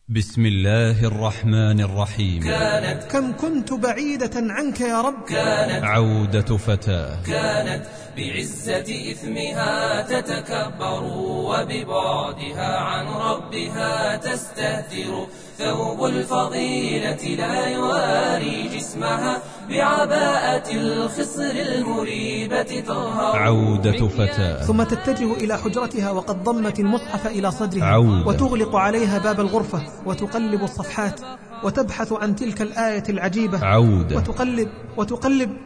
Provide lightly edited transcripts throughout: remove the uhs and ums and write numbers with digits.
بسم الله الرحمن الرحيم. كانت كم كنت بعيدة عنك يا رب. كانت عودة فتاة. كانت بعزة إثمها تتكبر وببعدها عن ربها تستهتر. ثوب الفضيلة لا يواري جسمها بعباءة الخصر المريبة تظهر. عودة فتاة. ثم تتجه إلى حجرتها وقد ضمت المصحف إلى صدرها. عودة. وتغلق عليها باب الغرفة وتقلب الصفحات وتبحث عن تلك الآية العجيبة. عودة. وتقلب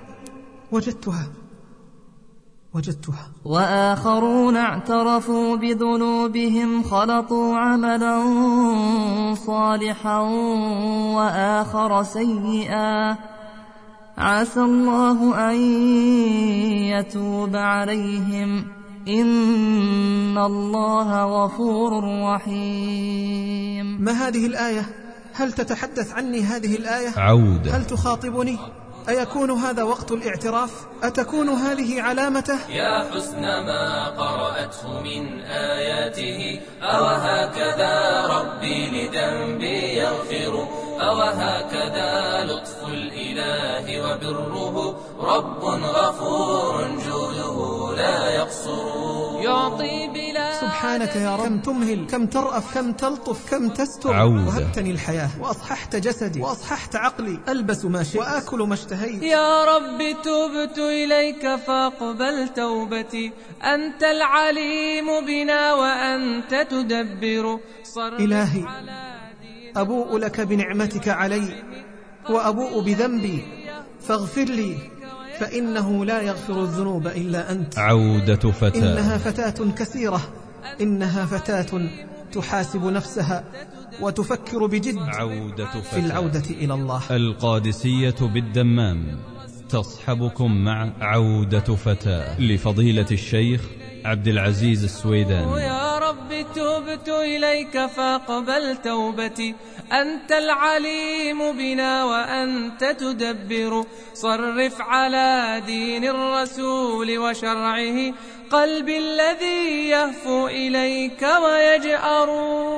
وجدتها. وآخرون اعترفوا بذنوبهم خلطوا عملا صالحا وآخر سيئا عسى الله أن يتوب عليهم إن الله غفور رحيم. ما هذه الآية؟ هل تتحدث عني هذه الآية؟ عودة. هل تخاطبني؟ أيكون هذا وقت الاعتراف؟ أتكون هذه علامته؟ يا حسن ما قرأته من آياته أوهكذا ربي لذنبي يغفر أوهكذا لطف الإله وبره رب غفور جوده لا يقصر يعطي بلا. سبحانك يا رب، كم تمهل، كم ترأف، كم تلطف، كم تستر. عودة. وهبتني الحياة وأصححت جسدي وأصححت عقلي، ألبس ما شئت وآكل ما اشتهيت. يا رب تبت إليك فاقبل توبتي أنت العليم بنا وأنت تدبر. إلهي أبوء لك بنعمتك علي وأبوء بذنبي فاغفر لي فإنه لا يغفر الذنوب إلا أنت. عودة فتاة. إنها فتاة كثيرة، إنها فتاة تحاسب نفسها وتفكر بجد عودة فتاة. في العودة إلى الله. القادسية بالدمام تصحبكم مع عودة فتاة لفضيلة الشيخ عبد العزيز السويداني. يا رب تبت إليك فاقبل توبتي أنت العليم بنا وأنت تدبر. صرف على دين الرسول وشرعه قلبي الذي يهفو إليك ويجأر.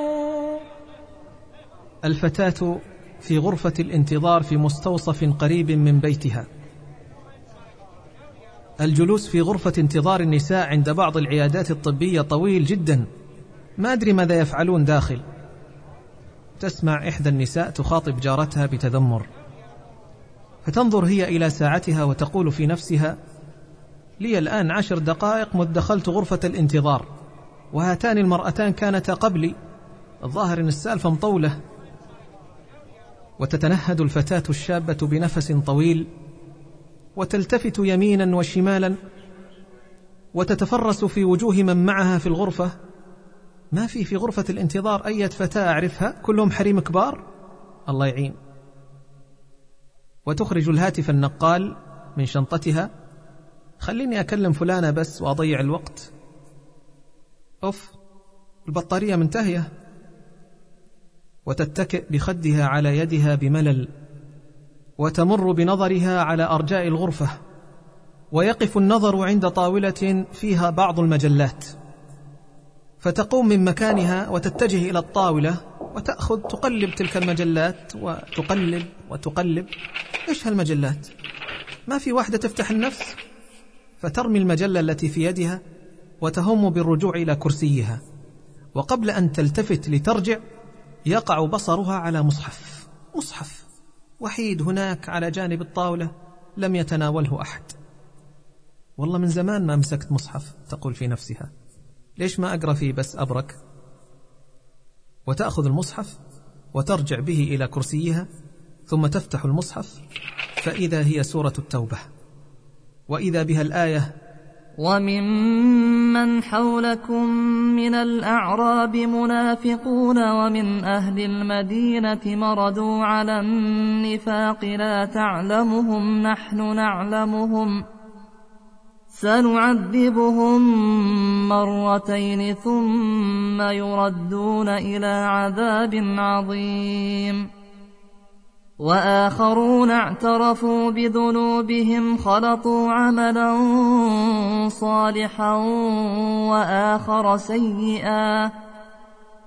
الفتاة في غرفة الانتظار في مستوصف قريب من بيتها. الجلوس في غرفة انتظار النساء عند بعض العيادات الطبية طويل جدا، ما أدري ماذا يفعلون داخل. تسمع إحدى النساء تخاطب جارتها بتذمر، فتنظر هي إلى ساعتها وتقول في نفسها: لي الآن 10 دقائق مذ دخلت غرفة الانتظار، وهاتان المرأتان كانتا قبلي، الظاهر إن السالفة مطولة. وتتنهد الفتاة الشابة بنفس طويل وتلتفت يمينا وشمالا وتتفرس في وجوه من معها في الغرفة. ما في غرفة الانتظار أي فتاة أعرفها، كلهم حريم كبار، الله يعين. وتخرج الهاتف النقال من شنطتها: خليني أكلم فلانة بس وأضيع الوقت. أوف، البطارية منتهية. وتتكئ بخدها على يدها بملل وتمر بنظرها على أرجاء الغرفة، ويقف النظر عند طاولة فيها بعض المجلات، فتقوم من مكانها وتتجه إلى الطاولة وتأخذ تقلب تلك المجلات وتقلب. إيش هالمجلات؟ ما في واحدة تفتح النفس. فترمي المجلة التي في يدها وتهم بالرجوع إلى كرسيها، وقبل أن تلتفت لترجع يقع بصرها على مصحف وحيد هناك على جانب الطاولة لم يتناوله أحد. والله من زمان ما مسكت مصحف، تقول في نفسها، ليش ما أقرأ فيه بس أبرك؟ وتأخذ المصحف وترجع به إلى كرسيها، ثم تفتح المصحف فإذا هي سورة التوبة، وإذا بها الآية: وممن حولكم من الأعراب منافقون ومن أهل المدينة مردوا على النفاق لا تعلمهم نحن نعلمهم سنعذبهم مرتين ثم يردون إلى عذاب عظيم. وآخرون اعترفوا بذنوبهم خلطوا عملا صالحا وآخر سيئا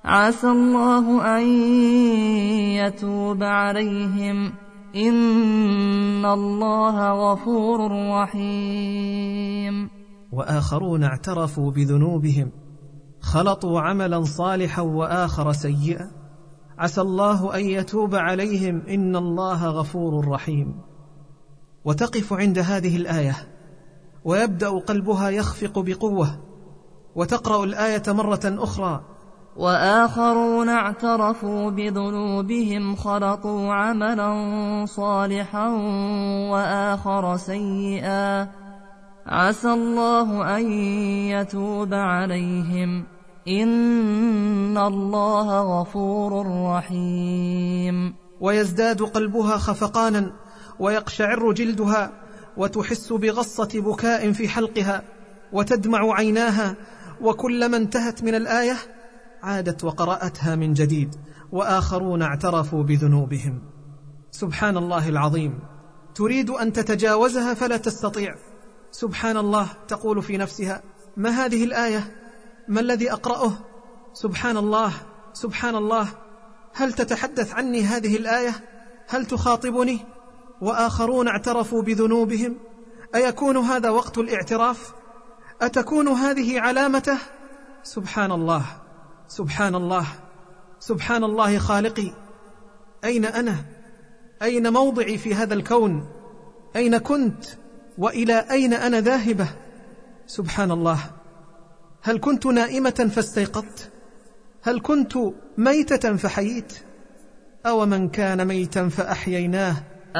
عسى الله أن يتوب عليهم إن الله غفور رحيم. وآخرون اعترفوا بذنوبهم خلطوا عملا صالحا وآخر سيئا عسى الله أن يتوب عليهم إن الله غفور رحيم. وتقف عند هذه الآية ويبدأ قلبها يخفق بقوة، وتقرأ الآية مرة أخرى: وآخرون اعترفوا بذنوبهم خلطوا عملا صالحا وآخر سيئا عسى الله أن يتوب عليهم إن الله غفور رحيم. ويزداد قلبها خفقانا ويقشعر جلدها وتحس بغصة بكاء في حلقها وتدمع عيناها، وكلما انتهت من الآية عادت وقرأتها من جديد: وآخرون اعترفوا بذنوبهم. سبحان الله العظيم، تريد أن تتجاوزها فلا تستطيع. سبحان الله، تقول في نفسها: ما هذه الآية؟ ما الذي أقرأه؟ سبحان الله سبحان الله، هل تتحدث عني هذه الآية؟ هل تخاطبني؟ وآخرون اعترفوا بذنوبهم، أيكون هذا وقت الاعتراف؟ أتكون هذه علامته؟ سبحان الله سبحان الله سبحان الله خالقي، أين أنا؟ أين موضعي في هذا الكون؟ أين كنت؟ وإلى أين أنا ذاهبة؟ سبحان الله، هل كنت نائمة فاستيقظت؟ هل كنت ميتة فحييت؟ أو من كان ميتا فأحييناه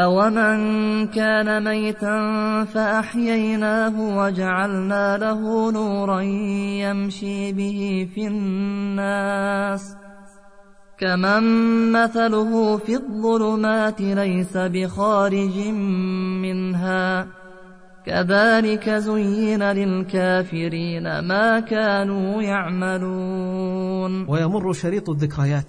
وجعلنا له نورا يمشي به في الناس كمن مثله في الظلمات ليس بخارج منها كذلك زين للكافرين ما كانوا يعملون. ويمر شريط الذكريات،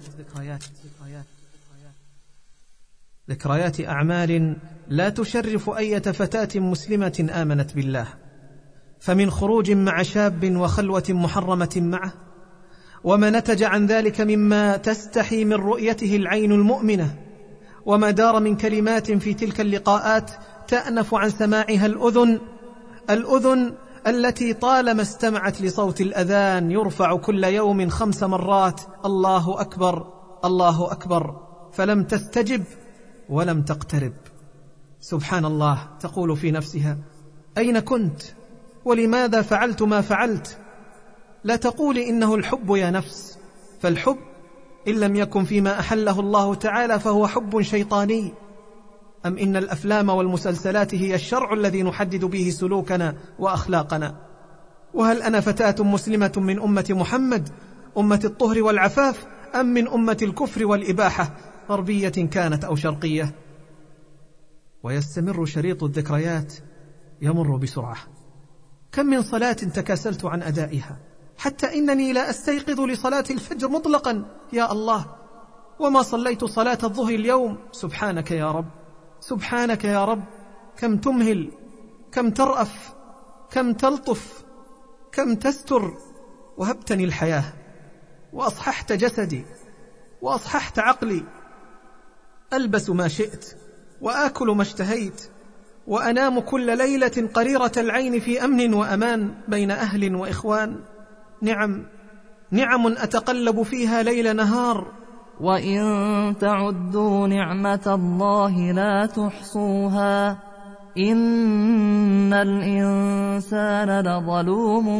ذكريات أعمال لا تشرف أية فتاة مسلمة آمنت بالله، فمن خروج مع شاب وخلوة محرمة معه، وما نتج عن ذلك مما تستحي من رؤيته العين المؤمنة، وما دار من كلمات في تلك اللقاءات تأنف عن سماعها الأذن التي طالما استمعت لصوت الأذان يرفع كل يوم 5 مرات: الله أكبر الله أكبر، فلم تستجب ولم تقترب. سبحان الله، تقول في نفسها: أين كنت؟ ولماذا فعلت ما فعلت؟ لا تقولي إنه الحب يا نفس، فالحب إن لم يكن فيما أحله الله تعالى فهو حب شيطاني. أم إن الأفلام والمسلسلات هي الشرع الذي نحدد به سلوكنا وأخلاقنا؟ وهل أنا فتاة مسلمة من أمة محمد، أمة الطهر والعفاف، أم من أمة الكفر والإباحة، غربية كانت أو شرقية؟ ويستمر شريط الذكريات يمر بسرعة. كم من صلاة تكاسلت عن أدائها، حتى إنني لا أستيقظ لصلاة الفجر مطلقا يا الله، وما صليت صلاة الظهر اليوم. سبحانك يا رب، سبحانك يا رب، كم تمهل، كم ترأف، كم تلطف، كم تستر، وهبتني الحياة، وأصححت جسدي، وأصححت عقلي، ألبس ما شئت، وآكل ما اشتهيت، وأنام كل ليلة قريرة العين في أمن وأمان بين أهل وإخوان. نعم أتقلب فيها ليل نهار. وإن تعدوا نعمة الله لا تحصوها إن الإنسان لظلوم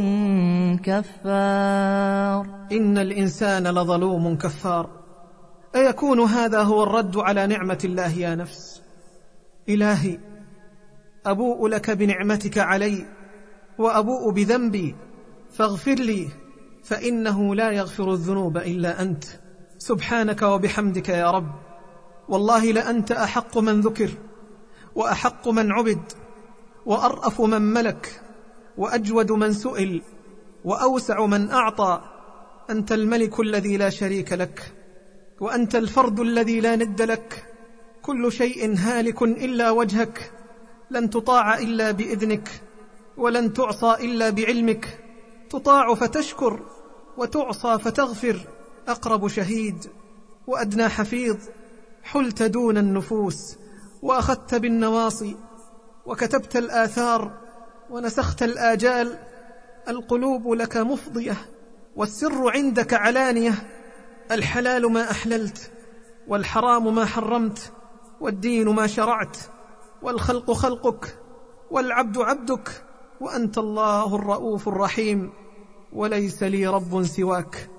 كفار. إن الإنسان لظلوم كفار. أيكون هذا هو الرد على نعمة الله يا نفس؟ إلهي، أبوء لك بنعمتك علي وأبوء بذنبي، فاغفر لي فإنه لا يغفر الذنوب إلا أنت. سبحانك وبحمدك يا رب، والله لأنت أحق من ذكر، وأحق من عبد، وأرأف من ملك، وأجود من سئل، وأوسع من أعطى. أنت الملك الذي لا شريك لك، وأنت الفرد الذي لا ند لك. كل شيء هالك إلا وجهك، لن تطاع إلا بإذنك، ولن تعصى إلا بعلمك. تطاع فتشكر، وتعصى فتغفر. أقرب شهيد وأدنى حفيظ، حلت دون النفوس وأخذت بالنواصي وكتبت الآثار ونسخت الآجال. القلوب لك مفضية والسر عندك علانية، الحلال ما أحللت والحرام ما حرمت، والدين ما شرعت، والخلق خلقك والعبد عبدك، وأنت الله الرؤوف الرحيم، وليس لي رب سواك.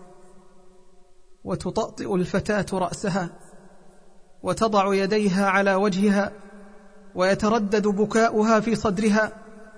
وتطأطئ الفتاة رأسها وتضع يديها على وجهها ويتردد بكاؤها في صدرها،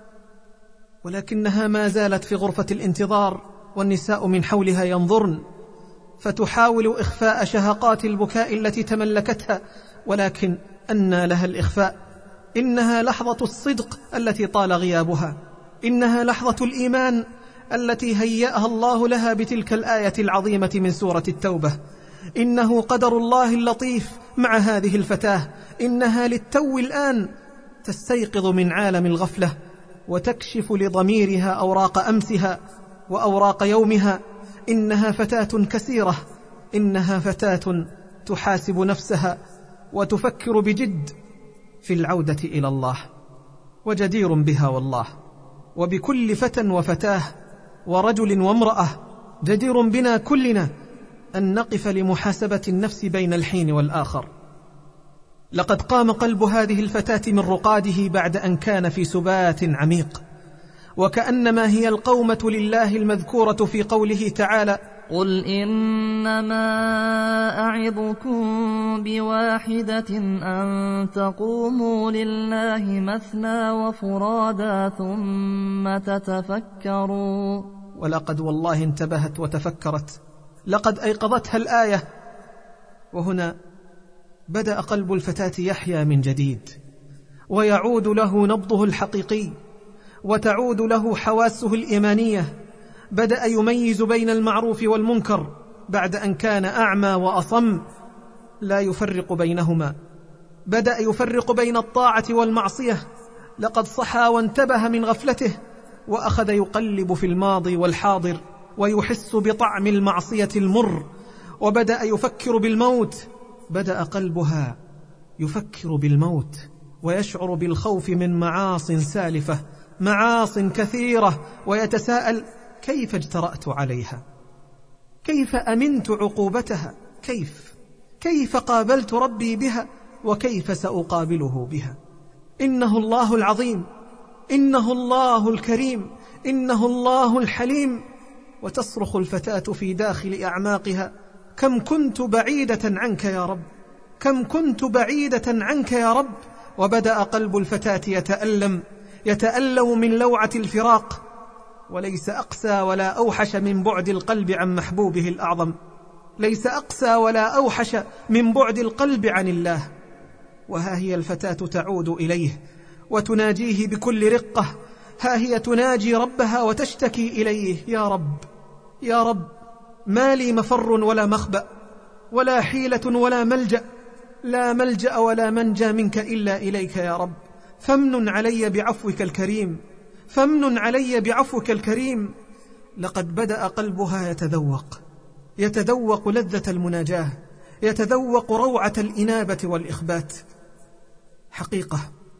ولكنها ما زالت في غرفة الانتظار والنساء من حولها ينظرن، فتحاول إخفاء شهقات البكاء التي تملكتها، ولكن أنى لها الإخفاء. إنها لحظة الصدق التي طال غيابها، إنها لحظة الإيمان التي هيأها الله لها بتلك الآية العظيمة من سورة التوبة. إنه قدر الله اللطيف مع هذه الفتاة، إنها للتو الآن تستيقظ من عالم الغفلة وتكشف لضميرها أوراق أمسها وأوراق يومها. إنها فتاة كثيرة، إنها فتاة تحاسب نفسها وتفكر بجد في العودة إلى الله، وجدير بها والله وبكل فتى وفتاة ورجل وامرأة، جدير بنا كلنا أن نقف لمحاسبة النفس بين الحين والآخر. لقد قام قلب هذه الفتاة من رقاده بعد أن كان في سبات عميق، وكأنما هي القومة لله المذكورة في قوله تعالى: قل إنما أعظكم بواحدة أن تقوموا لله مثنى وفرادا ثم تتفكروا. ولقد والله انتبهت وتفكرت، لقد أيقظتها الآية. وهنا بدأ قلب الفتاة يحيا من جديد، ويعود له نبضه الحقيقي، وتعود له حواسه الإيمانية. بدأ يميز بين المعروف والمنكر بعد أن كان أعمى وأصم لا يفرق بينهما. بدأ يفرق بين الطاعة والمعصية. لقد صحى وانتبه من غفلته، وأخذ يقلب في الماضي والحاضر ويحس بطعم المعصية المر، وبدأ يفكر بالموت. بدأ قلبها يفكر بالموت ويشعر بالخوف من معاص سالفة، معاص كثيرة، ويتساءل: كيف اجترأت عليها؟ كيف أمنت عقوبتها؟ كيف قابلت ربي بها؟ وكيف سأقابله بها؟ إنه الله العظيم، إنه الله الكريم، إنه الله الحليم. وتصرخ الفتاة في داخل أعماقها: كم كنت بعيدة عنك يا رب، كم كنت بعيدة عنك يا رب. وبدأ قلب الفتاة يتألم من لوعة الفراق، وليس أقسى ولا أوحش من بعد القلب عن محبوبه الأعظم، ليس أقسى ولا أوحش من بعد القلب عن الله. وها هي الفتاة تعود إليه وتناجيه بكل رقة، ها هي تناجي ربها وتشتكي إليه: يا رب، يا رب، ما لي مفر ولا مخبأ ولا حيلة ولا ملجأ، لا ملجأ ولا منجى منك إلا إليك يا رب، فامنن علي بعفوك الكريم، فامنن علي بعفوك الكريم. لقد بدأ قلبها يتذوق لذة المناجاة، يتذوق روعة الإنابة والإخبات. حقيقة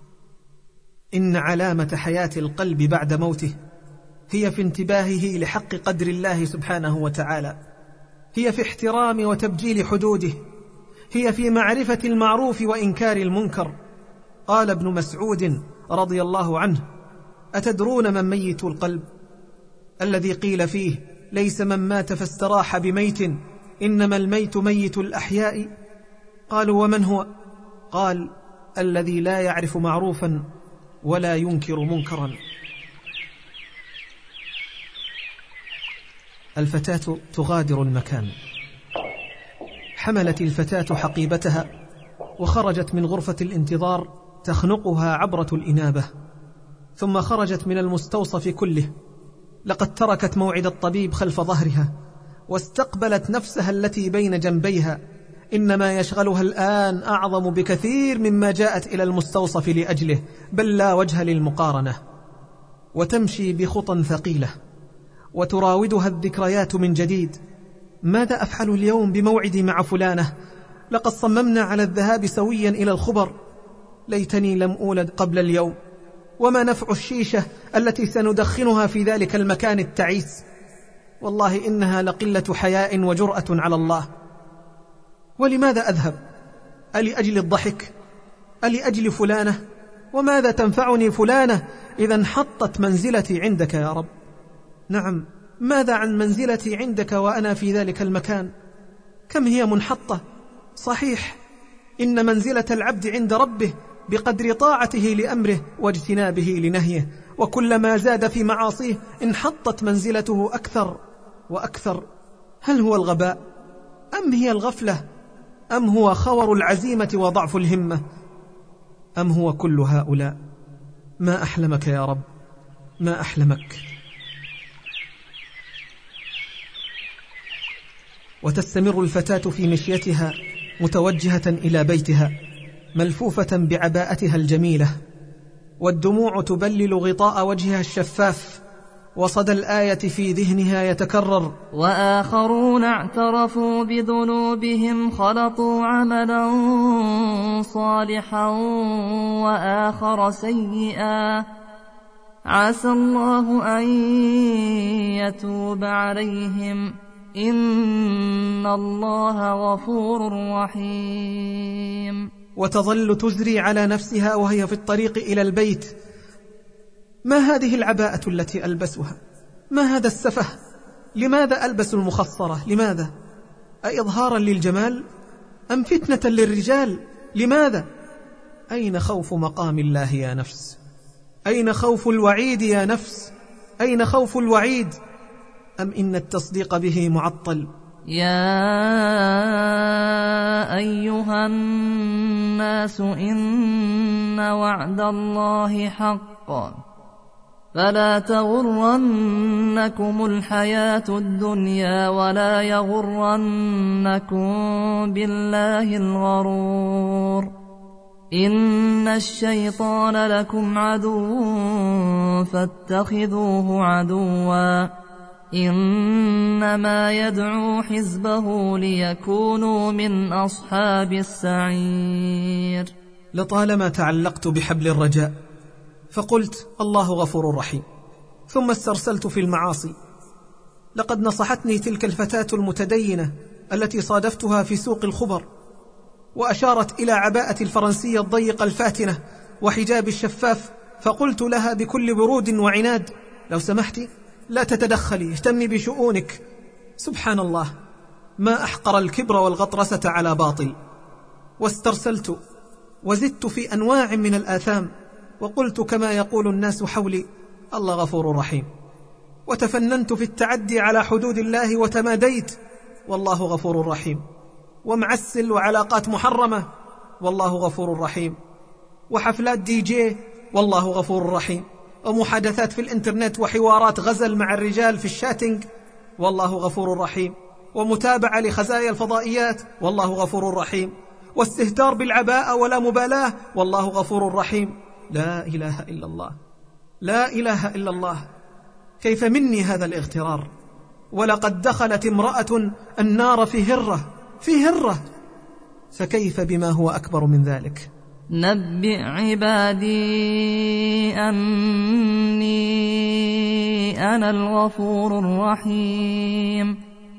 إن علامة حياة القلب بعد موته هي في انتباهه لحق قدر الله سبحانه وتعالى، هي في احترام وتبجيل حدوده، هي في معرفة المعروف وإنكار المنكر. قال ابن مسعود رضي الله عنه: أتدرون من ميت القلب؟ الذي قيل فيه: ليس من مات فاستراح بميت، إنما الميت ميت الأحياء. قالوا: ومن هو؟ قال: الذي لا يعرف معروفا ولا ينكر منكرا. الفتاة تغادر المكان. حملت الفتاة حقيبتها وخرجت من غرفة الانتظار تخنقها عبرة الإنابة، ثم خرجت من المستوصف كله. لقد تركت موعد الطبيب خلف ظهرها واستقبلت نفسها التي بين جنبيها. إنما يشغلها الآن أعظم بكثير مما جاءت إلى المستوصف لأجله، بل لا وجه للمقارنة. وتمشي بخطى ثقيلة وتراودها الذكريات من جديد. ماذا أفعل اليوم بموعدي مع فلانة؟ لقد صممنا على الذهاب سويا إلى الخبر، ليتني لم أولد قبل اليوم. وما نفع الشيشة التي سندخنها في ذلك المكان التعيس؟ والله إنها لقلة حياء وجرأة على الله. ولماذا أذهب؟ ألأجل الضحك؟ ألأجل فلانة؟ وماذا تنفعني فلانة إذا انحطت منزلتي عندك يا رب؟ نعم، ماذا عن منزلتي عندك وأنا في ذلك المكان؟ كم هي منحطة؟ صحيح، إن منزلة العبد عند ربه بقدر طاعته لأمره واجتنابه لنهيه، وكلما زاد في معاصيه انحطت منزلته أكثر وأكثر. هل هو الغباء؟ أم هي الغفلة؟ أم هو خور العزيمة وضعف الهمة؟ أم هو كل هؤلاء؟ ما أحلمك يا رب، ما أحلمك. وتستمر الفتاة في مشيتها متوجهة إلى بيتها ملفوفة بعباءتها الجميلة، والدموع تبلل غطاء وجهها الشفاف، وصدى الآية في ذهنها يتكرر: وآخرون اعترفوا بذنوبهم خلطوا عملا صالحا وآخر سيئا عسى الله أن يتوب عليهم إن الله غفور رحيم. وتظل تزري على نفسها وهي في الطريق إلى البيت: ما هذه العباءة التي ألبسها؟ ما هذا السفه؟ لماذا ألبس المخصرة؟ لماذا؟ أإظهارا للجمال أم فتنة للرجال؟ لماذا؟ أين خوف مقام الله يا نفس؟ أين خوف الوعيد يا نفس؟ أين خوف الوعيد؟ أم إن التصديق به معطل؟ يا أيها الناس إن وعد الله حق فلا تغرنكم الحياة الدنيا ولا يغرنكم بالله الغرور إن الشيطان لكم عدو فاتخذوه عدوا إنما يدعو حزبه ليكونوا من أصحاب السعير. لطالما تعلقت بحبل الرجاء فقلت الله غفور رحيم، ثم استرسلت في المعاصي. لقد نصحتني تلك الفتاة المتدينة التي صادفتها في سوق الخبر، وأشارت إلى عباءة الفرنسية الضيقة الفاتنة وحجاب الشفاف، فقلت لها بكل برود وعناد: لو سمحت لا تتدخلي، اهتمي بشؤونك. سبحان الله، ما أحقر الكبر والغطرسة على باطل. واسترسلت وزدت في أنواع من الآثام، وقلت كما يقول الناس حولي: الله غفور رحيم. وتفننت في التعدي على حدود الله وتماديت: والله غفور رحيم. ومعسل وعلاقات محرمة: والله غفور رحيم. وحفلات دي جي: والله غفور رحيم. ومحادثات في الإنترنت وحوارات غزل مع الرجال في الشاتنج: والله غفور رحيم. ومتابعة لخزايا الفضائيات: والله غفور رحيم. واستهتار بالعباءة ولا مبالاة: والله غفور رحيم. لا إله إلا الله، لا إله إلا الله. كيف مني هذا الاغترار؟ ولقد دخلت امرأة النار في هرة، فكيف بما هو أكبر من ذلك؟ نبئ عبادي أني أنا الغفور الرحيم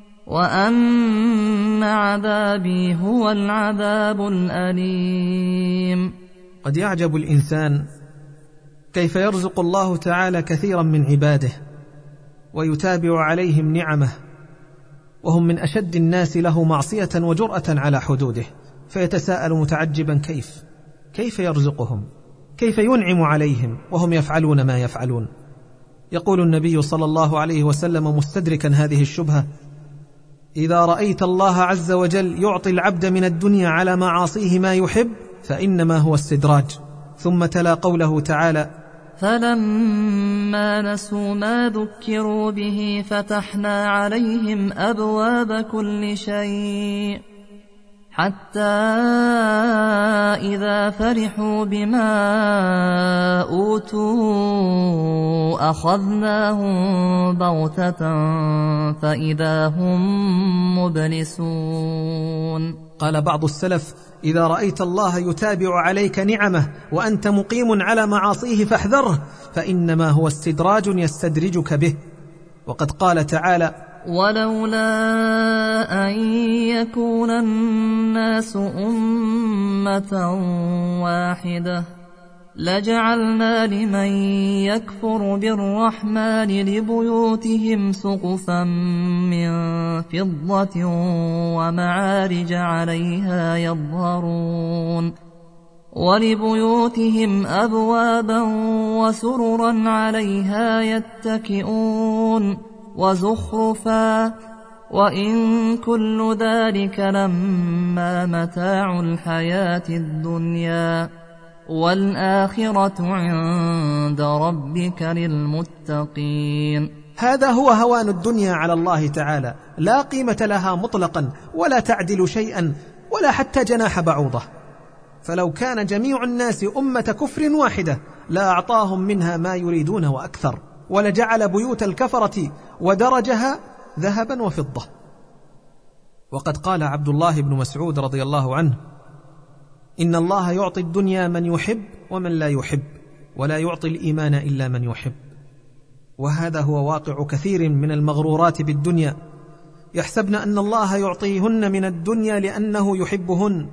وأن عذابي هو العذاب الأليم. قد يعجب الإنسان كيف يرزق الله تعالى كثيرا من عباده ويتابع عليهم نعمه وهم من أشد الناس له معصية وجرأة على حدوده، فيتساءل متعجبا: كيف يرزقهم؟ كيف ينعم عليهم وهم يفعلون ما يفعلون؟ يقول النبي صلى الله عليه وسلم مستدركا هذه الشبهة: إذا رأيت الله عز وجل يعطي العبد من الدنيا على معاصيه ما يحب فإنما هو استدراج. ثم تلا قوله تعالى: فلما نسوا ما ذكروا به فتحنا عليهم أبواب كل شيء حتى إذا فرحوا بما أوتوا أخذناهم بغتة فإذا هم مبلسون. قال بعض السلف: إذا رأيت الله يتابع عليك نعمه وأنت مقيم على معاصيه فاحذره، فإنما هو استدراج يستدرجك به. وقد قال تعالى: ولولا أن يكون الناس أمة واحدة لجعلنا لمن يكفر بالرحمن لبيوتهم سقفا من فضة ومعارج عليها يظهرون ولبيوتهم أبوابا وسررا عليها يتكئون وزخرفا وإن كل ذلك لما متاع الحياة الدنيا والآخرة عند ربك للمتقين. هذا هو هوان الدنيا على الله تعالى، لا قيمة لها مطلقا ولا تعدل شيئا ولا حتى جناح بعوضة. فلو كان جميع الناس أمة كفر واحدة لأعطاهم منها ما يريدون وأكثر، ولجعل بيوت الكفرة ودرجها ذهبا وفضة. وقد قال عبد الله بن مسعود رضي الله عنه: إن الله يعطي الدنيا من يحب ومن لا يحب، ولا يعطي الإيمان إلا من يحب. وهذا هو واقع كثير من المغرورات بالدنيا، يحسبن أن الله يعطيهن من الدنيا لأنه يحبهن،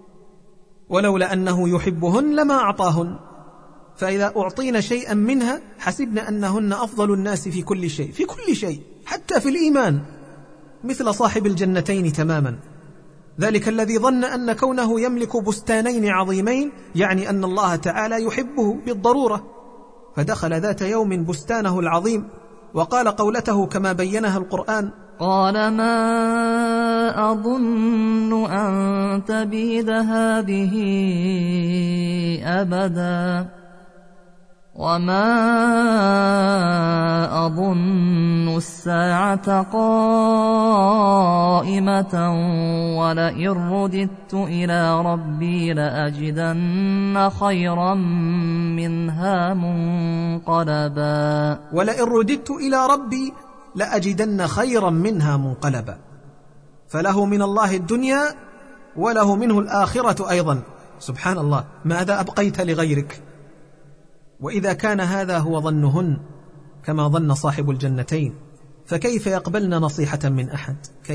ولولا أنه يحبهن لما أعطاهن. فإذا أعطينا شيئا منها حسبنا أنهن أفضل الناس في كل شيء، في كل شيء، حتى في الإيمان، مثل صاحب الجنتين تماما، ذلك الذي ظن أن كونه يملك بستانين عظيمين يعني أن الله تعالى يحبه بالضرورة، فدخل ذات يوم بستانه العظيم وقال قولته كما بينها القرآن: قال ما أظن أن تبيد هذه أبدا وما أظن الساعة قائمة ولئن رددت إلى ربي لأجدن خيرا منها منقلبا. ولئن رددت إلى ربي لأجدن خيرا منها منقلبا. فله من الله الدنيا وله منه الآخرة أيضا. سبحان الله، ماذا أبقيت لغيرك؟ وإذا كان هذا هو ظنهن كما ظن صاحب الجنتين، فكيف يقبلن نصيحة من أحد؟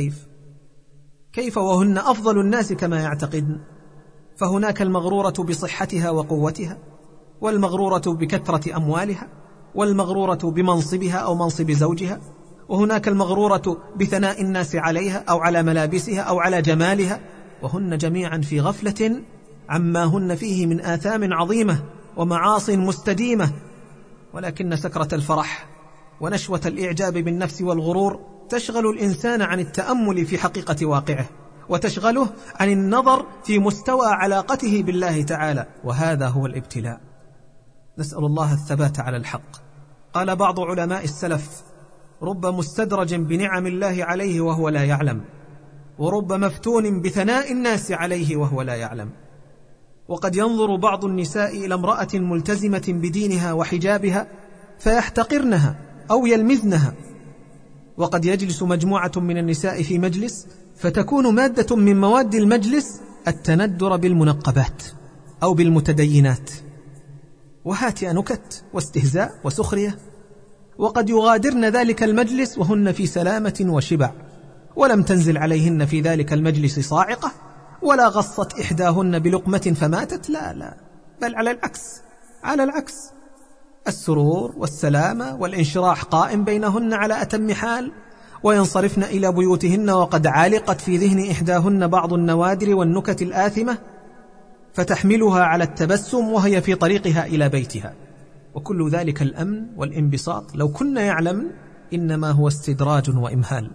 كيف وهن أفضل الناس كما يعتقدن؟ فهناك المغرورة بصحتها وقوتها، والمغرورة بكثرة أموالها، والمغرورة بمنصبها أو منصب زوجها، وهناك المغرورة بثناء الناس عليها أو على ملابسها أو على جمالها، وهن جميعا في غفلة عما هن فيه من آثام عظيمة ومعاص مستديمة. ولكن سكرة الفرح ونشوة الإعجاب بالنفس والغرور تشغل الإنسان عن التأمل في حقيقة واقعه، وتشغله عن النظر في مستوى علاقته بالله تعالى، وهذا هو الابتلاء. نسأل الله الثبات على الحق. قال بعض علماء السلف: رب مستدرج بنعم الله عليه وهو لا يعلم، ورب مفتون بثناء الناس عليه وهو لا يعلم. وقد ينظر بعض النساء إلى امرأة ملتزمة بدينها وحجابها فيحتقرنها أو يلمزنها، وقد يجلس مجموعة من النساء في مجلس فتكون مادة من مواد المجلس التندر بالمنقبات أو بالمتدينات، وهات نكت واستهزاء وسخرية. وقد يغادرن ذلك المجلس وهن في سلامة وشبع، ولم تنزل عليهن في ذلك المجلس صاعقة، ولا غصت إحداهن بلقمة فماتت، لا، بل على العكس، السرور والسلامة والانشراح قائم بينهن على أتم حال، وينصرفن إلى بيوتهن وقد علقت في ذهن إحداهن بعض النوادر والنكت الآثمة فتحملها على التبسم وهي في طريقها إلى بيتها. وكل ذلك الأمن والانبساط لو كنا يعلم إنما هو استدراج وإمهال،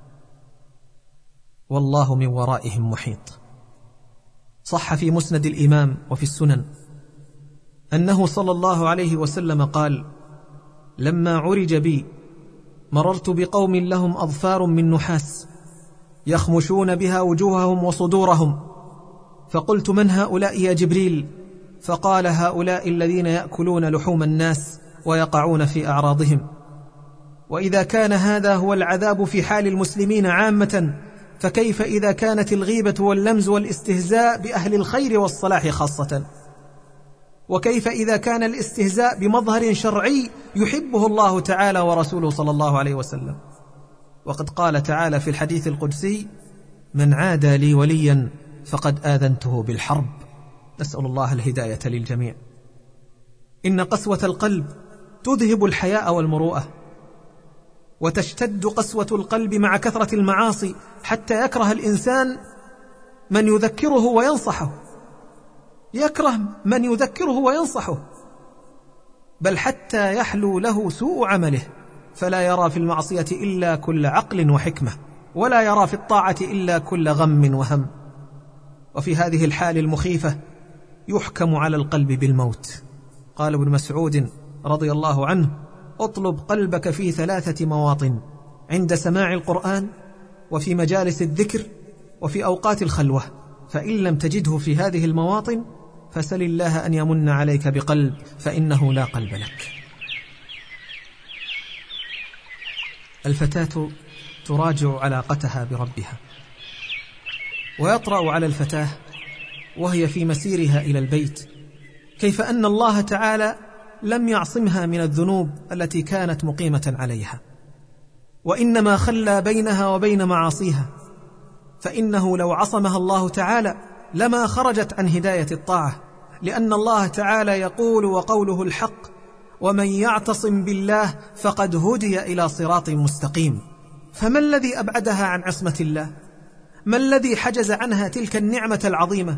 والله من ورائهم محيط. صح في مسند الإمام وفي السنن أنه صلى الله عليه وسلم قال: لما عرج بي مررت بقوم لهم أظفار من نحاس يخمشون بها وجوههم وصدورهم. فقلت: من هؤلاء يا جبريل؟ فقال: هؤلاء الذين يأكلون لحوم الناس ويقعون في أعراضهم. وإذا كان هذا هو العذاب في حال المسلمين عامة، فكيف إذا كانت الغيبة واللمز والاستهزاء بأهل الخير والصلاح خاصة؟ وكيف إذا كان الاستهزاء بمظهر شرعي يحبه الله تعالى ورسوله صلى الله عليه وسلم؟ وقد قال تعالى في الحديث القدسي: من عادى لي وليا فقد آذنته بالحرب. نسأل الله الهداية للجميع. إن قسوة القلب تذهب الحياء والمروءة، وتشتد قسوة القلب مع كثرة المعاصي حتى يكره الإنسان من يذكره وينصحه، يكره من يذكره وينصحه، بل حتى يحلو له سوء عمله، فلا يرى في المعصية إلا كل عقل وحكمة، ولا يرى في الطاعة إلا كل غم وهم. وفي هذه الحال المخيفة يحكم على القلب بالموت. قال ابن مسعود رضي الله عنه: اطلب قلبك في 3 مواطن: عند سماع القرآن، وفي مجالس الذكر، وفي أوقات الخلوة. فإن لم تجده في هذه المواطن فسل الله أن يمن عليك بقلب، فإنه لا قلب لك. الفتاة تراجع علاقتها بربها، ويطرأ على الفتاة وهي في مسيرها إلى البيت كيف أن الله تعالى لم يعصمها من الذنوب التي كانت مقيمة عليها، وإنما خلى بينها وبين معاصيها، فإنه لو عصمها الله تعالى لما خرجت عن هداية الطاعة، لأن الله تعالى يقول وقوله الحق: ومن يعتصم بالله فقد هدي إلى صراط مستقيم. فما الذي أبعدها عن عصمة الله؟ ما الذي حجز عنها تلك النعمة العظيمة؟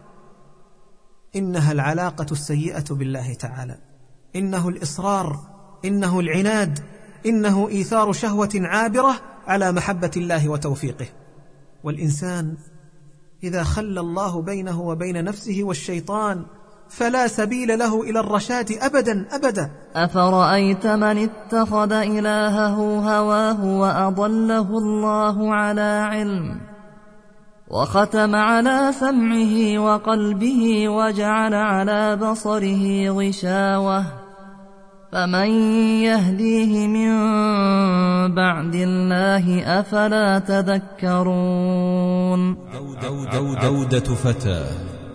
إنها العلاقة السيئة بالله تعالى، إنه الإصرار، إنه العناد، إنه إيثار شهوة عابرة على محبة الله وتوفيقه. والإنسان إذا خلى الله بينه وبين نفسه والشيطان فلا سبيل له إلى الرشاد أبدا أبدا. أفرأيت من اتخذ إلهه هواه وأضله الله على علم، وختم على سمعه وقلبه وجعل على بصره غشاوة، فمن يهديه من بعد الله أفلا تذكرون. عودة فتى.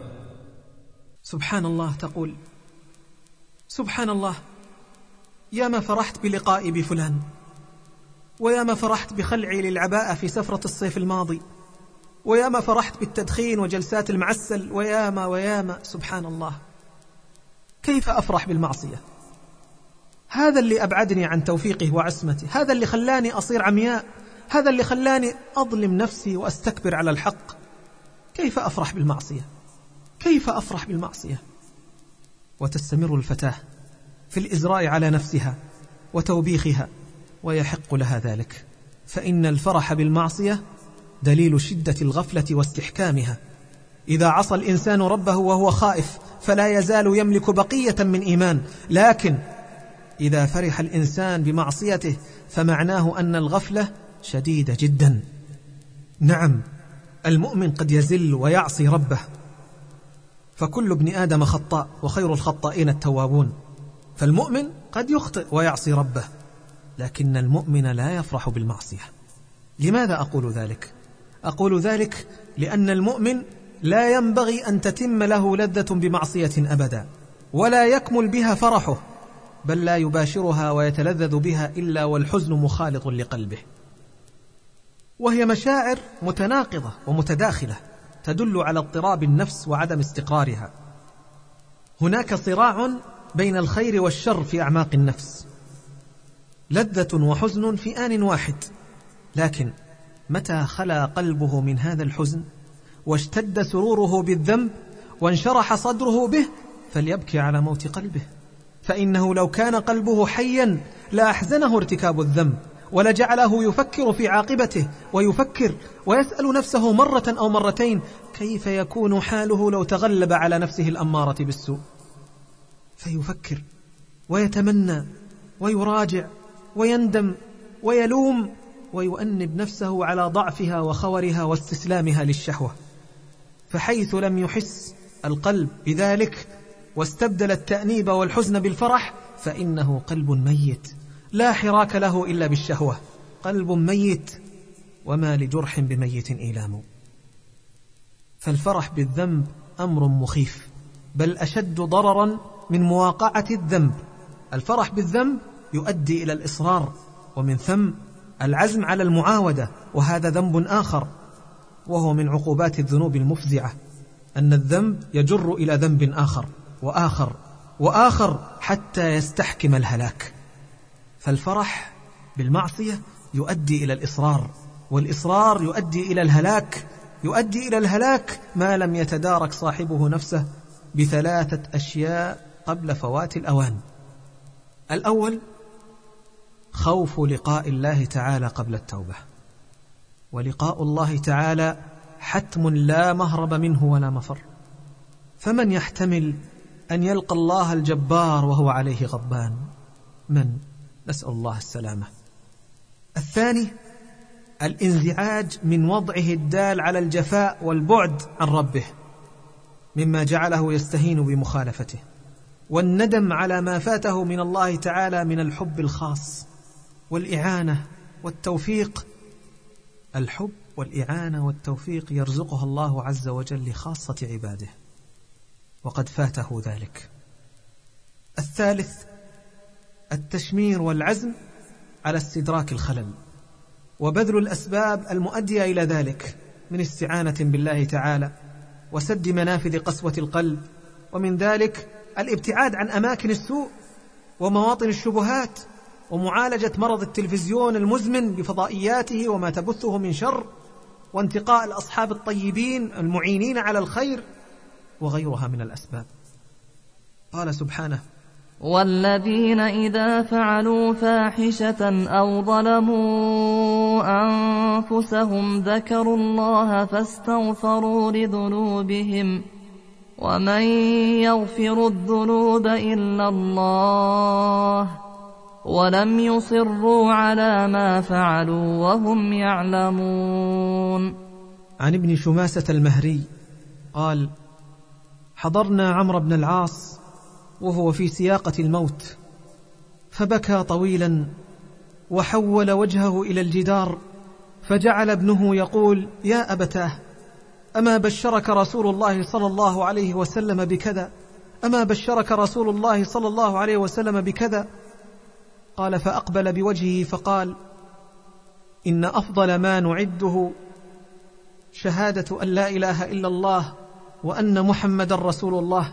سبحان الله. تقول: سبحان الله، يا ما فرحت بلقائي بفلان، ويا ما فرحت بخلعي للعباءة في سفرة الصيف الماضي، ويا ما فرحت بالتدخين وجلسات المعسل، ويا ما. سبحان الله، كيف أفرح بالمعصية؟ هذا اللي أبعدني عن توفيقه وعصمته، هذا اللي خلاني أصير عمياء، هذا اللي خلاني أظلم نفسي وأستكبر على الحق. كيف أفرح بالمعصية؟ كيف أفرح بالمعصية؟ وتستمر الفتاة في الإزراء على نفسها وتوبيخها، ويحق لها ذلك، فإن الفرح بالمعصية دليل شدة الغفلة واستحكامها. إذا عصى الإنسان ربه وهو خائف فلا يزال يملك بقية من إيمان، لكن إذا فرح الإنسان بمعصيته فمعناه أن الغفلة شديدة جدا. نعم، المؤمن قد يزل ويعصي ربه، فكل ابن آدم خطاء وخير الخطائين التوابون. فالمؤمن قد يخطئ ويعصي ربه، لكن المؤمن لا يفرح بالمعصية. لماذا أقول ذلك؟ أقول ذلك لأن المؤمن لا ينبغي أن تتم له لذة بمعصية أبدا، ولا يكمل بها فرحه، بل لا يباشرها ويتلذذ بها إلا والحزن مخالط لقلبه. وهي مشاعر متناقضة ومتداخلة تدل على اضطراب النفس وعدم استقرارها. هناك صراع بين الخير والشر في أعماق النفس، لذة وحزن في آن واحد، لكن متى خلا قلبه من هذا الحزن واشتد سروره بالذنب وانشرح صدره به فليبكي على موت قلبه، فإنه لو كان قلبه حيا لأحزنه ارتكاب الذنب، ولجعله يفكر في عاقبته، ويفكر ويسأل نفسه مرة أو مرتين كيف يكون حاله لو تغلب على نفسه الأمارة بالسوء، فيفكر ويتمنى ويراجع ويندم ويلوم ويؤنب نفسه على ضعفها وخورها واستسلامها للشهوة. فحيث لم يحس القلب بذلك واستبدل التأنيب والحزن بالفرح، فإنه قلب ميت لا حراك له إلا بالشهوة، قلب ميت وما لجرح بميت إيلام. فالفرح بالذنب أمر مخيف، بل أشد ضررا من مواقعة الذنب. الفرح بالذنب يؤدي إلى الإصرار، ومن ثم العزم على المعاودة، وهذا ذنب آخر، وهو من عقوبات الذنوب المفزعة، أن الذنب يجر إلى ذنب آخر وآخر وآخر حتى يستحكم الهلاك. فالفرح بالمعصية يؤدي إلى الإصرار، والإصرار يؤدي إلى الهلاك، يؤدي إلى الهلاك ما لم يتدارك صاحبه نفسه بثلاثة أشياء قبل فوات الأوان. الأول خوف لقاء الله تعالى قبل التوبة، ولقاء الله تعالى حتم لا مهرب منه ولا مفر، فمن يحتمل أن يلقى الله الجبار وهو عليه غضبان؟ من؟ نسأل الله السلامة. الثاني الانزعاج من وضعه الدال على الجفاء والبعد عن ربه، مما جعله يستهين بمخالفته، والندم على ما فاته من الله تعالى من الحب الخاص والإعانة والتوفيق. الحب والإعانة والتوفيق يرزقها الله عز وجل لخاصة عباده، وقد فاته ذلك. الثالث التشمير والعزم على استدراك الخلل وبذل الأسباب المؤدية إلى ذلك من استعانة بالله تعالى وسد منافذ قسوة القلب، ومن ذلك الابتعاد عن أماكن السوء ومواطن الشبهات، ومعالجة مرض التلفزيون المزمن بفضائياته وما تبثه من شر، وانتقاء الأصحاب الطيبين المعينين على الخير، وغيرها من الأسباب. قال سبحانه: والذين إذا فعلوا فاحشة أو ظلموا أنفسهم ذكروا الله فاستغفروا لذنوبهم ومن يغفر الذنوب إلا الله ولم يصروا على ما فعلوا وهم يعلمون. عن ابن شماسة المهري قال: حضرنا عمرو بن العاص وهو في سياقة الموت، فبكى طويلا وحول وجهه إلى الجدار، فجعل ابنه يقول: يا أبتاه، أما بشرك رسول الله صلى الله عليه وسلم بكذا؟ أما بشرك رسول الله صلى الله عليه وسلم بكذا؟ قال: فأقبل بوجهه فقال: إن أفضل ما نعده شهادة أن لا إله إلا الله وأن محمد رسول الله.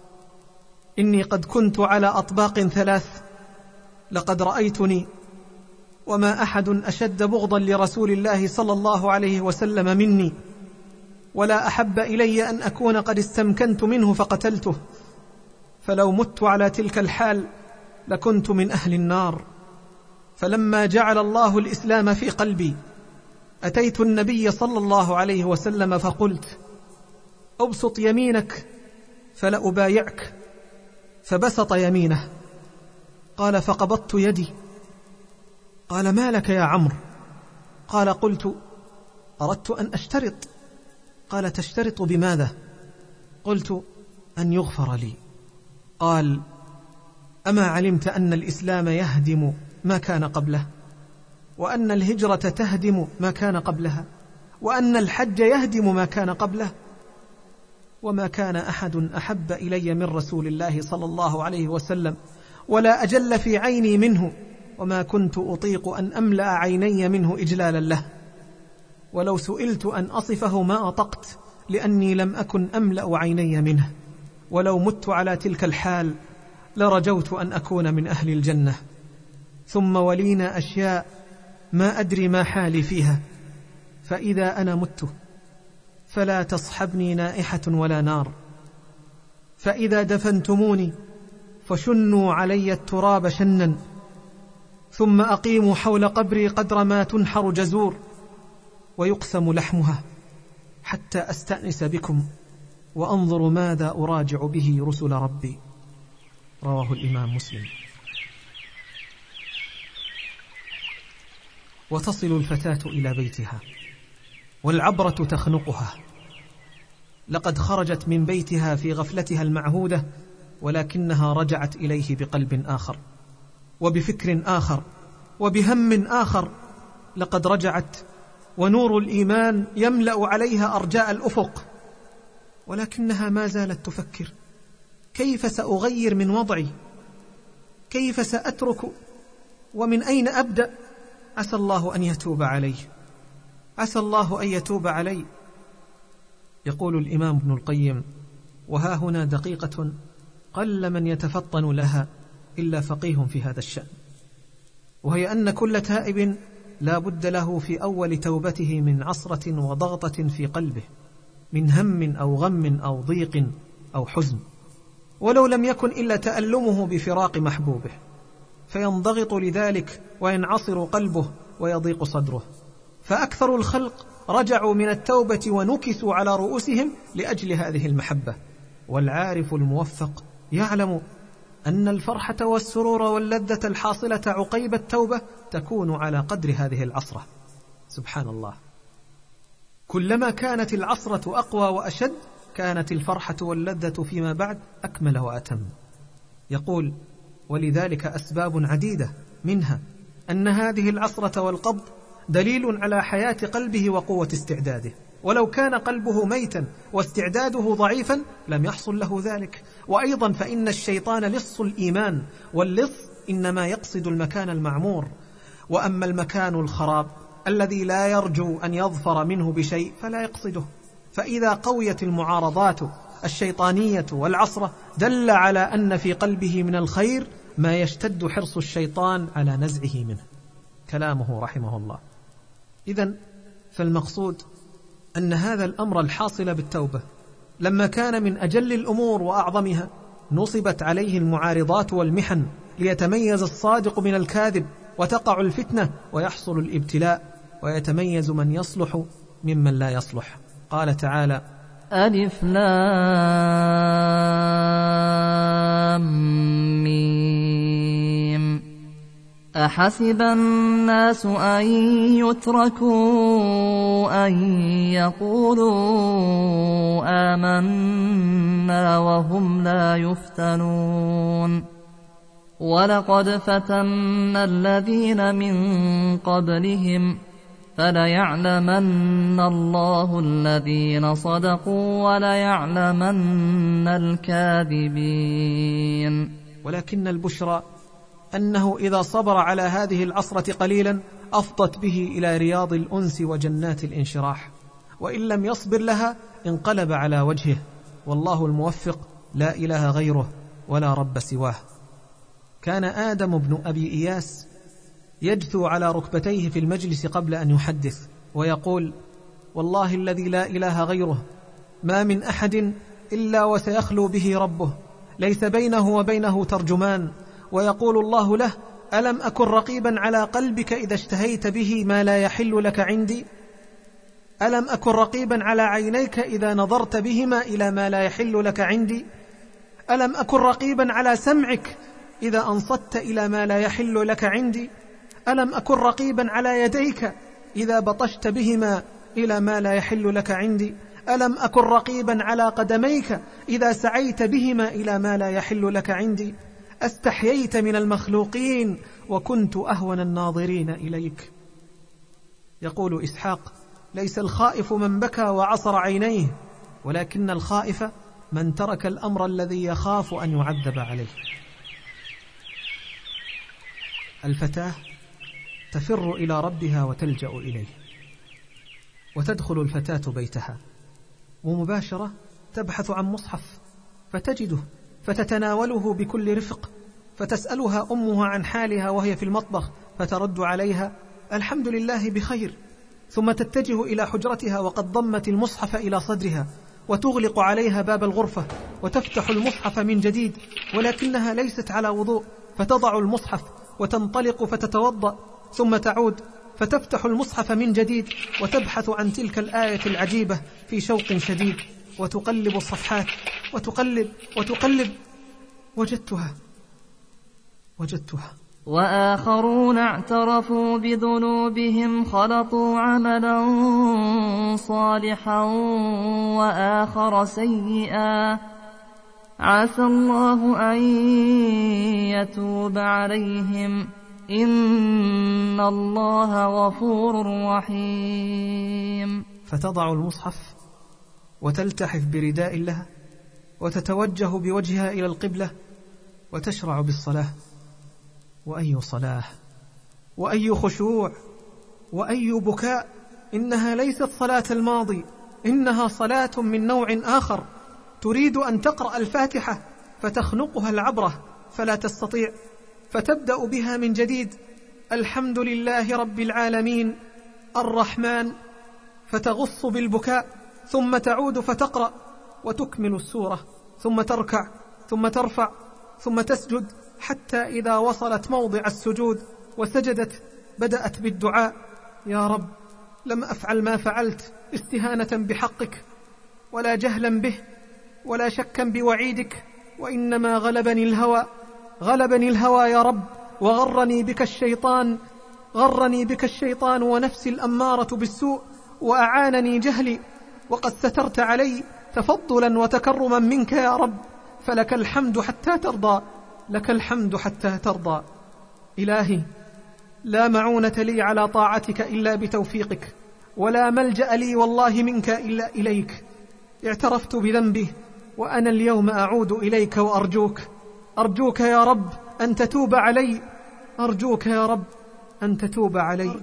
إني قد كنت على أطباق ثلاث، لقد رأيتني وما أحد أشد بغضا لرسول الله صلى الله عليه وسلم مني، ولا أحب إلي أن أكون قد استمكنت منه فقتلته، فلو مت على تلك الحال لكنت من أهل النار. فلما جعل الله الإسلام في قلبي أتيت النبي صلى الله عليه وسلم فقلت: أبسط يمينك فلأبايعك، فبسط يمينه. قال: فقبضت يدي. قال: ما لك يا عمرو؟ قال: قلت: أردت أن أشترط. قال: تشترط بماذا؟ قلت: أن يغفر لي. قال: أما علمت أن الإسلام يهدم ما كان قبله، وأن الهجرة تهدم ما كان قبلها، وأن الحج يهدم ما كان قبله؟ وما كان أحد أحب إلي من رسول الله صلى الله عليه وسلم ولا أجل في عيني منه، وما كنت أطيق أن أملأ عيني منه إجلالا له، ولو سئلت أن أصفه ما أطقت، لأني لم أكن أملأ عيني منه، ولو مت على تلك الحال لرجوت أن أكون من أهل الجنة. ثم ولينا أشياء ما أدري ما حالي فيها، فإذا أنا مت فلا تصحبني نائحة ولا نار، فإذا دفنتموني فشنوا علي التراب شنا، ثم أقيموا حول قبري قدر ما تنحر جزور ويقسم لحمها، حتى أستأنس بكم وأنظر ماذا أراجع به رسل ربي. رواه الإمام مسلم. وتصل الفتاة إلى بيتها والعبرة تخنقها. لقد خرجت من بيتها في غفلتها المعهودة، ولكنها رجعت إليه بقلب آخر وبفكر آخر وبهم آخر. لقد رجعت ونور الإيمان يملأ عليها أرجاء الأفق، ولكنها ما زالت تفكر: كيف سأغير من وضعي؟ كيف سأترك؟ ومن أين أبدأ؟ عسى الله أن يتوب علي، عسى الله أن يتوب علي. يقول الإمام ابن القيم: وها هنا دقيقة قل من يتفطن لها إلا فقيه في هذا الشأن، وهي أن كل تائب لا بد له في أول توبته من عصرة وضغطة في قلبه، من هم أو غم أو ضيق أو حزن، ولو لم يكن إلا تألمه بفراق محبوبه، فينضغط لذلك وينعصر قلبه ويضيق صدره. فأكثر الخلق رجعوا من التوبة ونكسوا على رؤوسهم لأجل هذه المحبة. والعارف الموفق يعلم أن الفرحة والسرور واللذة الحاصلة عقيب التوبة تكون على قدر هذه العصرة. سبحان الله، كلما كانت العصرة أقوى وأشد كانت الفرحة واللذة فيما بعد أكمل وأتم. يقول: ولذلك أسباب عديدة، منها أن هذه العصرة والقبض دليل على حياة قلبه وقوة استعداده، ولو كان قلبه ميتا واستعداده ضعيفا لم يحصل له ذلك. وأيضا فإن الشيطان لص الإيمان، واللص إنما يقصد المكان المعمور، وأما المكان الخراب الذي لا يرجو أن يظفر منه بشيء فلا يقصده. فإذا قويت المعارضات الشيطانية والعصرة دل على أن في قلبه من الخير ما يشتد حرص الشيطان على نزعه منه. كلامه رحمه الله. إذن فالمقصود أن هذا الأمر الحاصل بالتوبة لما كان من أجل الأمور وأعظمها نصبت عليه المعارضات والمحن ليتميز الصادق من الكاذب، وتقع الفتنة ويحصل الابتلاء، ويتميز من يصلح ممن لا يصلح. قال تعالى: ألف لام ميم أحسب الناس أن يتركوا أن يقولوا آمنا وهم لا يفتنون ولقد فتنا الذين من قبلهم فليعلمن الله الذين صدقوا وليعلمن الكاذبين. ولكن البشرى أنه إذا صبر على هذه العصرة قليلا أفضت به إلى رياض الأنس وجنات الانشراح، وإن لم يصبر لها انقلب على وجهه. والله الموفق لا إله غيره ولا رب سواه. كان آدم بن أبي إياس يجثو على ركبتيه في المجلس قبل أن يحدث ويقول: والله الذي لا إله غيره ما من أحد إلا وسيخلو به ربه، ليس بينه وبينه ترجمان. ويقول الله له: ألم أكن رقيبا على قلبك إذا اشتهيت به ما لا يحل لك عندي؟ ألم أكن رقيبا على عينيك إذا نظرت بهما إلى ما لا يحل لك عندي؟ ألم أكن رقيبا على سمعك إذا أنصت إلى ما لا يحل لك عندي؟ ألم أكن رقيبا على يديك إذا بطشت بهما إلى ما لا يحل لك عندي؟ ألم أكن رقيبا على قدميك إذا سعيت بهما إلى ما لا يحل لك عندي؟ استحييت من المخلوقين وكنت أهون الناظرين إليك. يقول إسحاق: ليس الخائف من بكى وعصر عينيه، ولكن الخائف من ترك الأمر الذي يخاف أن يعذب عليه. الفتاة تفر إلى ربها وتلجأ إليه، وتدخل الفتاة بيتها ومباشرة تبحث عن مصحف فتجده، فتتناوله بكل رفق، فتسألها أمها عن حالها وهي في المطبخ، فترد عليها: الحمد لله بخير. ثم تتجه إلى حجرتها وقد ضمت المصحف إلى صدرها، وتغلق عليها باب الغرفة وتفتح المصحف من جديد، ولكنها ليست على وضوء، فتضع المصحف وتنطلق فتتوضأ، ثم تعود فتفتح المصحف من جديد وتبحث عن تلك الآية العجيبة في شوق شديد، وتقلب الصفحات وتقلب. وجدتها وآخرون اعترفوا بذنوبهم خلطوا عملا صالحا وآخر سيئا عسى الله أن يتوب عليهم إن الله غفور رحيم. فتضع المصحف وتلتحف برداء لها وتتوجه بوجهها إلى القبلة وتشرع بالصلاة. وأي صلاة وأي خشوع وأي بكاء! إنها ليست صلاة الماضي، إنها صلاة من نوع آخر. تريد أن تقرأ الفاتحة فتخنقها العبرة فلا تستطيع، فتبدأ بها من جديد: الحمد لله رب العالمين الرحمن، فتغص بالبكاء، ثم تعود فتقرأ وتكمل السورة، ثم تركع، ثم ترفع، ثم تسجد، حتى إذا وصلت موضع السجود وسجدت بدأت بالدعاء: يا رب لم أفعل ما فعلت استهانة بحقك ولا جهلا به ولا شكا بوعيدك، وإنما غلبني الهوى يا رب، وغرني بك الشيطان ونفسي الأمارة بالسوء، وأعانني جهلي، وقد سترت علي تفضلا وتكرما منك يا رب، فلك الحمد حتى ترضى، لك الحمد حتى ترضى. إلهي لا معونة لي على طاعتك إلا بتوفيقك، ولا ملجأ لي والله منك إلا إليك. اعترفت بذنبي وأنا اليوم أعود إليك وأرجوك يا رب أن تتوب علي، أرجوك يا رب أن تتوب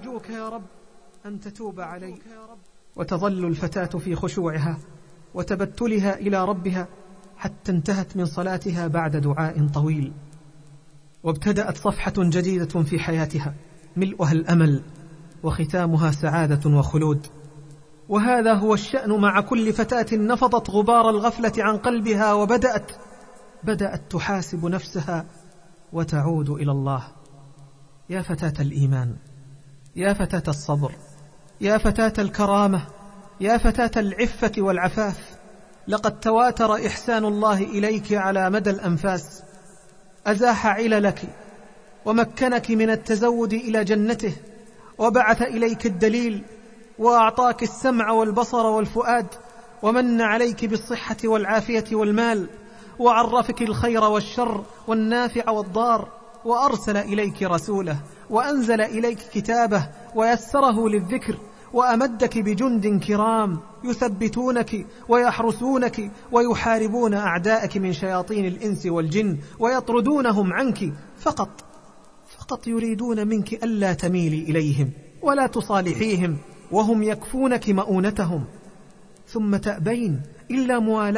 علي. وتظل الفتاة في خشوعها وتبتلها إلى ربها حتى انتهت من صلاتها بعد دعاء طويل، وابتدأت صفحة جديدة في حياتها ملؤها الأمل وختامها سعادة وخلود. وهذا هو الشأن مع كل فتاة نفضت غبار الغفلة عن قلبها وبدأت تحاسب نفسها وتعود إلى الله. يا فتاة الإيمان، يا فتاة الصبر، يا فتاة الكرامة، يا فتاة العفة والعفاف، لقد تواتر إحسان الله إليك على مدى الأنفاس، أزاح عللك ومكنك من التزود إلى جنته، وبعث إليك الدليل، وأعطاك السمع والبصر والفؤاد، ومن عليك بالصحة والعافية والمال، وعرفك الخير والشر والنافع والضار، وأرسل إليك رسوله، وأنزل إليك كتابه ويسره للذكر، وأمدك بجند كرام يثبتونك ويحرسونك ويحاربون أعداءك من شياطين الإنس والجن ويطردونهم عنك، فقط يريدون منك ألا تميلي إليهم ولا تصالحيهم، وهم يكفونك مؤونتهم، ثم تأبين إلا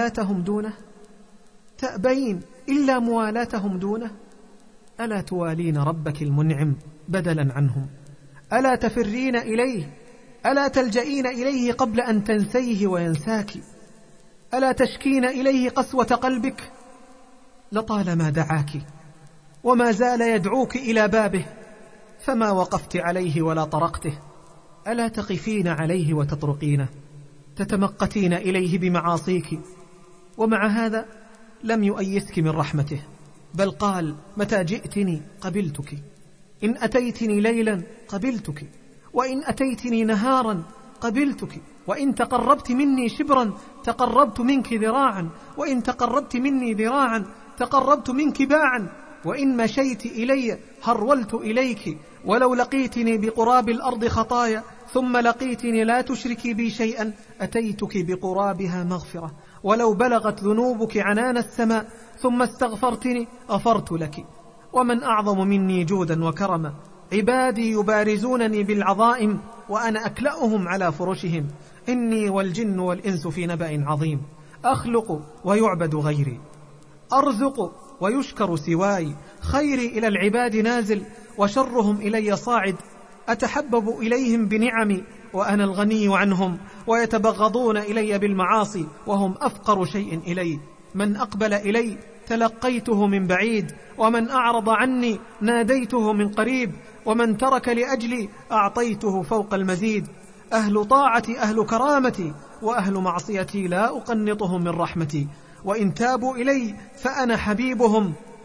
موالاتهم دونه. ألا توالين ربك المنعم بدلا عنهم؟ ألا تفرين إليه؟ ألا تلجئين إليه قبل أن تنسيه وينساك؟ ألا تشكين إليه قسوة قلبك؟ لطالما دعاك وما زال يدعوك إلى بابه، فما وقفت عليه ولا طرقته. ألا تقفين عليه وتطرقينه، تتمقتين إليه بمعاصيك، ومع هذا لم يؤيسك من رحمته، بل قال: متى جئتني قبلتك، إن أتيتني ليلا قبلتك، وإن أتيتني نهارا قبلتك، وإن تقربت مني شبرا تقربت منك ذراعا، وإن تقربت مني ذراعا تقربت منك باعا، وإن مشيت إلي هرولت إليك، ولو لقيتني بقراب الأرض خطايا ثم لقيتني لا تشركي بي شيئا أتيتك بقرابها مغفرة، ولو بلغت ذنوبك عنان السماء ثم استغفرتني غفرت لك. ومن أعظم مني جودا وكرما؟ عبادي يبارزونني بالعظائم وأنا أكلأهم على فرشهم. إني والجن والإنس في نبأ عظيم، أخلق ويعبد غيري، أرزق ويشكر سواي، خيري إلى العباد نازل وشرهم إلي صاعد، أتحبب إليهم بنعمي وأنا الغني عنهم، ويتبغضون إلي بالمعاصي وهم أفقر شيء إلي. من أقبل إلي تلقيته من بعيد، ومن أعرض عني ناديته من قريب، ومن ترك لأجلي أعطيته فوق المزيد. أهل طاعتي أهل كرامتي، وأهل معصيتي لا أقنطهم من رحمتي، وإن تابوا إلي فأنا حبيبهم،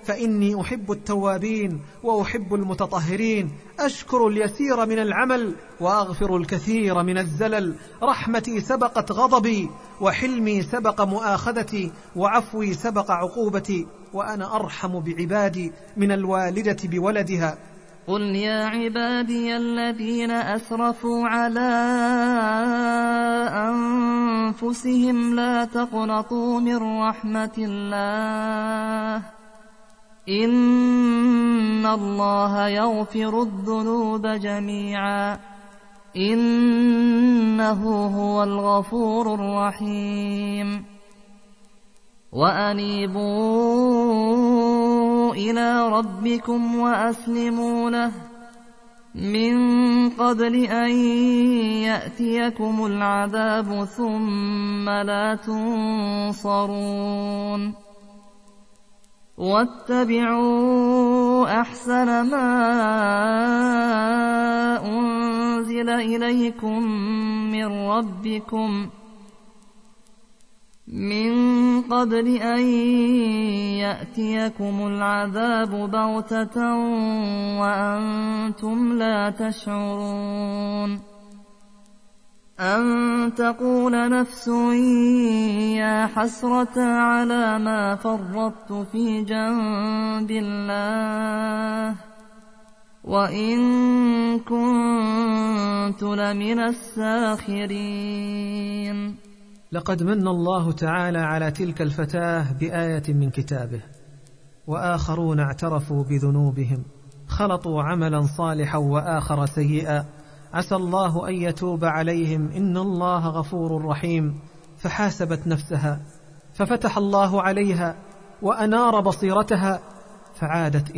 فإني أحب التوابين وأحب المتطهرين، أشكر اليسير من العمل وأغفر الكثير من الزلل، رحمتي سبقت غضبي وحلمي سبق مؤاخذتي وعفوي سبق عقوبتي، وأنا أرحم بعبادي من الوالدة بولدها. قل يا عبادي الذين أسرفوا على أنفسهم لا تقنطوا من رحمة الله إن الله يغفر الذنوب جميعا إنه هو الغفور الرحيم. وأنيبوا إلى ربكم وأسلموا له من قبل أن يأتيكم العذاب ثم لا تنصرون. واتبعوا أحسن ما أنزل إليكم من ربكم من قبل أن يأتيكم العذاب بغتة وأنتم لا تشعرون. أن تقول نفس يا حسرة على ما فرطت في جنب الله وإن كنت لمن الساخرين. لقد من الله تعالى على تلك الفتاة بآية من كتابه، وآخرون اعترفوا بذنوبهم خلطوا عملا صالحا وآخر سيئا، عسى الله أن يتوب عليهم إن الله غفور رحيم. فحاسبت نفسها ففتح الله عليها وأنار بصيرتها فعادت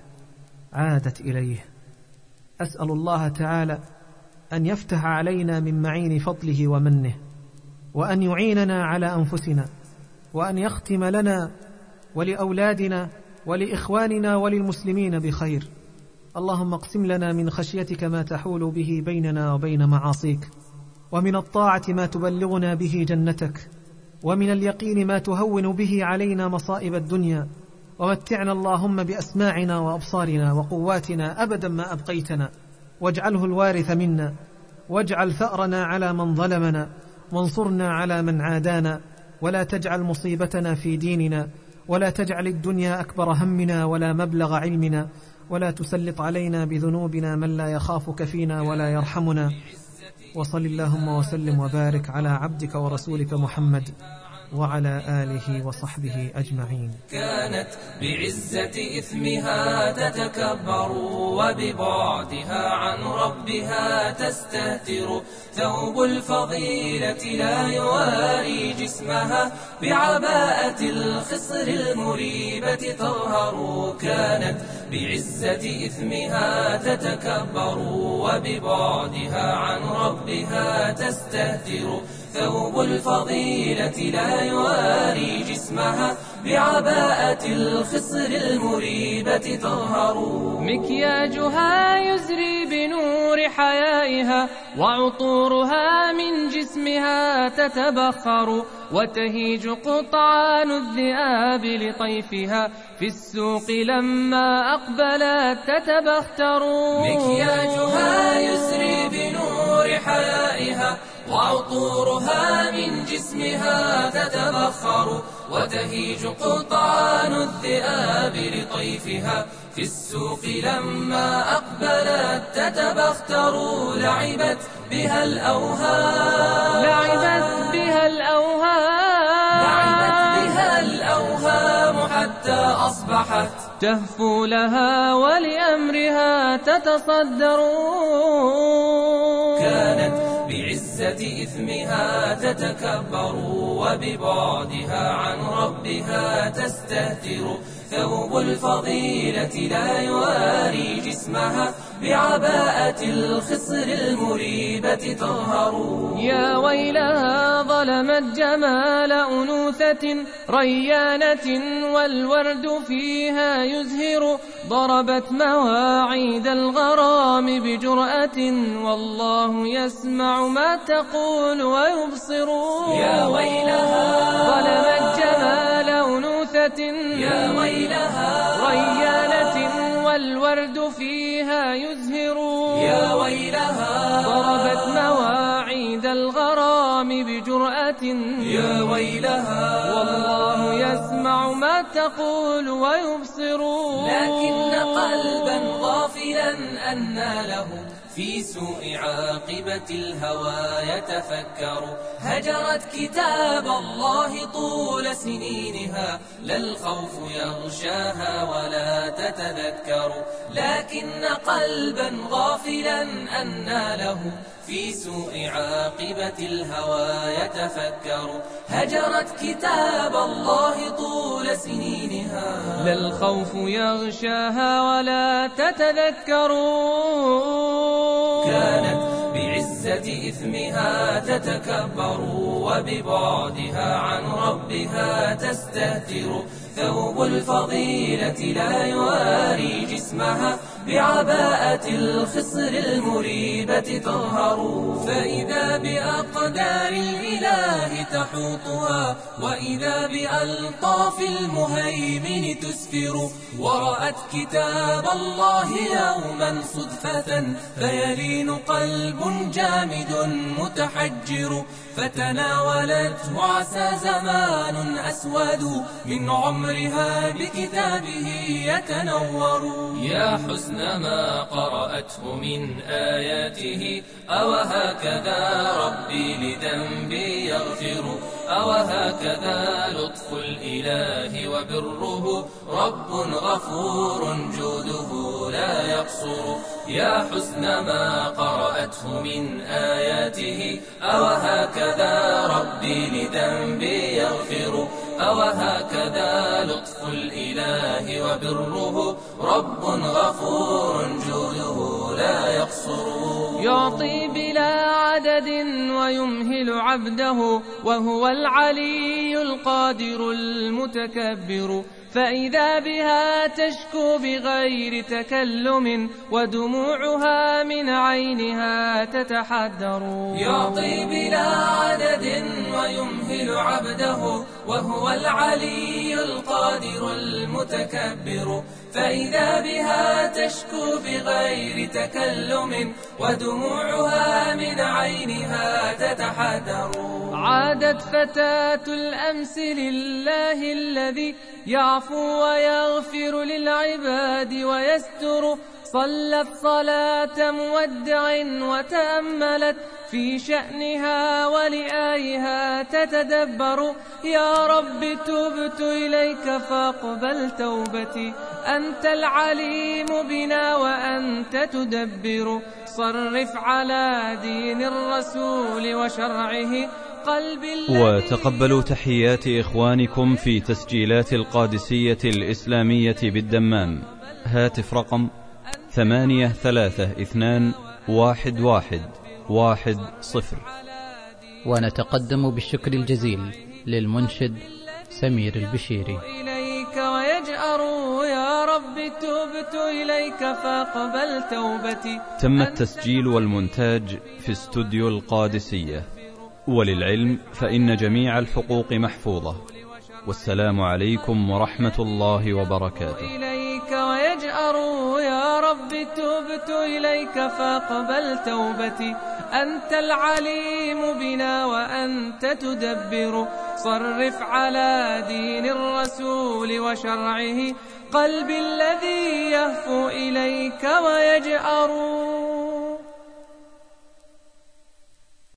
إليه. أسأل الله تعالى أن يفتح علينا من معين فضله ومنه، وأن يعيننا على أنفسنا، وأن يختم لنا ولأولادنا ولإخواننا وللمسلمين بخير. اللهم اقسم لنا من خشيتك ما تحول به بيننا وبين معاصيك، ومن الطاعة ما تبلغنا به جنتك، ومن اليقين ما تهون به علينا مصائب الدنيا، ومتعنا اللهم بأسماعنا وأبصارنا وقواتنا أبدا ما أبقيتنا، واجعله الوارث منا، واجعل ثأرنا على من ظلمنا، وانصرنا على من عادانا، ولا تجعل مصيبتنا في ديننا، ولا تجعل الدنيا أكبر همنا ولا مبلغ علمنا، ولا تسلط علينا بذنوبنا من لا يخافك فينا ولا يرحمنا. وصل اللهم وسلم وبارك على عبدك ورسولك محمد وعلى آله وصحبه أجمعين. كانت بعزة إثمها تتكبر وببعدها عن ربها تستهتر، ثوب الفضيلة لا يواري جسمها، بعباءة الخصر المريبة تظهر. كانت بعزة إثمها تتكبر وببعدها عن ربها تستهتر، ثوب الفضيلة لا يواري جسمها، بعباءة الخصر المريبة تظهر. مكياجها يزري بنور حيائها، وعطورها من جسمها تتبخر، وتهيج قطعان الذئاب لطيفها، في السوق لما أقبلت تتبختر. مكياجها يزري بنور حيائها، وعطورها من جسمها تتبخر، وتهيج قطعان الذئاب لطيفها، في السوق لما أقبلت تتبختر. لعبت بها الأوهام حتى أصبحت تهفو لها ولأمرها تتصدر. كانت بعزة إثمها تتكبر وببعدها عن ربها تستهتر، ثوب الفضيلة لا يواري جسمها، بعباءة الخصر المريبة تظهر. يا ويلها ظلمت جمال أنوثة ريانة، والورد فيها يزهر، ضربت مواعيد الغرام بجرأة، والله يسمع ما تقول ويبصر. يا ويلها ظلمت جمال أنوثة غرفة يا ويلها ريانة والورد فيها يزهر يا ويلها ضربت مواعيد الغرام بجرأة يا ويلها والله يسمع ما تقول ويبصر لكن قلبا غافلا أنى له في سوء عاقبة الهوى يتفكر هجرت كتاب الله طول سنينها لا الخوف يغشاها ولا تتذكر لكن قلبا غافلا أنى له في سوء عاقبة الهوى يتفكر هجرت كتاب الله طول سنينها لا الخوف يغشاها ولا تتذكر كانت بعزة إثمها تتكبر وببعدها عن ربها تستهتر ثوب الفضيلة لا يواري جسمها بعباءة الخصر المريبة تظهر فإذا بأقدار الإله تحوطها وإذا بألطاف المهيمن تسفر ورأت كتاب الله يوما صدفة فيلين قلب جامد متحجر فتناولته عسى زمان أسود من عمرها بكتابه يتنور يا حسن ما قرأته من آياته أوهكذا ربي لذنبي يغفر أوهكذا لطف الإله وبره رب غفور جوده لا يقصر يا حسن ما قرأته من آياته أوهكذا ربي لذنبي يغفر أوهكذا لطف الإله وبره رب غفور جوده لا يقصر يعطي بلا عدد ويمهل عبده وهو العلي القادر المتكبر فإذا بها تشكو بغير تكلم ودموعها من عينها تتحدر يعطي بلا عدد ويمهل عبده وهو العلي القادر المتكبر فإذا بها تشكو بغير تكلم ودموعها من عينها تتحدر عادت فتاة الأمس لله الذي يعفو ويغفر للعباد ويستر صلت صلاة مودع وتأملت في شأنها ولآيها تتدبر يا رب تبت إليك فاقبل توبتي أنت العليم بنا وأنت تدبر صرف على دين الرسول وشرعه قلبي وتقبلوا تحيات إخوانكم في تسجيلات القادسية الإسلامية بالدمام. هاتف رقم 83211110. ونتقدم بالشكر الجزيل للمنشد سمير البشيري. إليك ويجأر يا رب تبت إليك فاقبل توبتي. تم التسجيل والمونتاج في استوديو القادسية. وللعلم فإن جميع الحقوق محفوظة. والسلام عليكم ورحمة الله وبركاته. إليك ويجأر يا رب تبت إليك فاقبل توبتي أنت العليم بنا وأنت تدبر صرف على دين الرسول وشرعه قلبي الذي يهفو إليك ويجأر.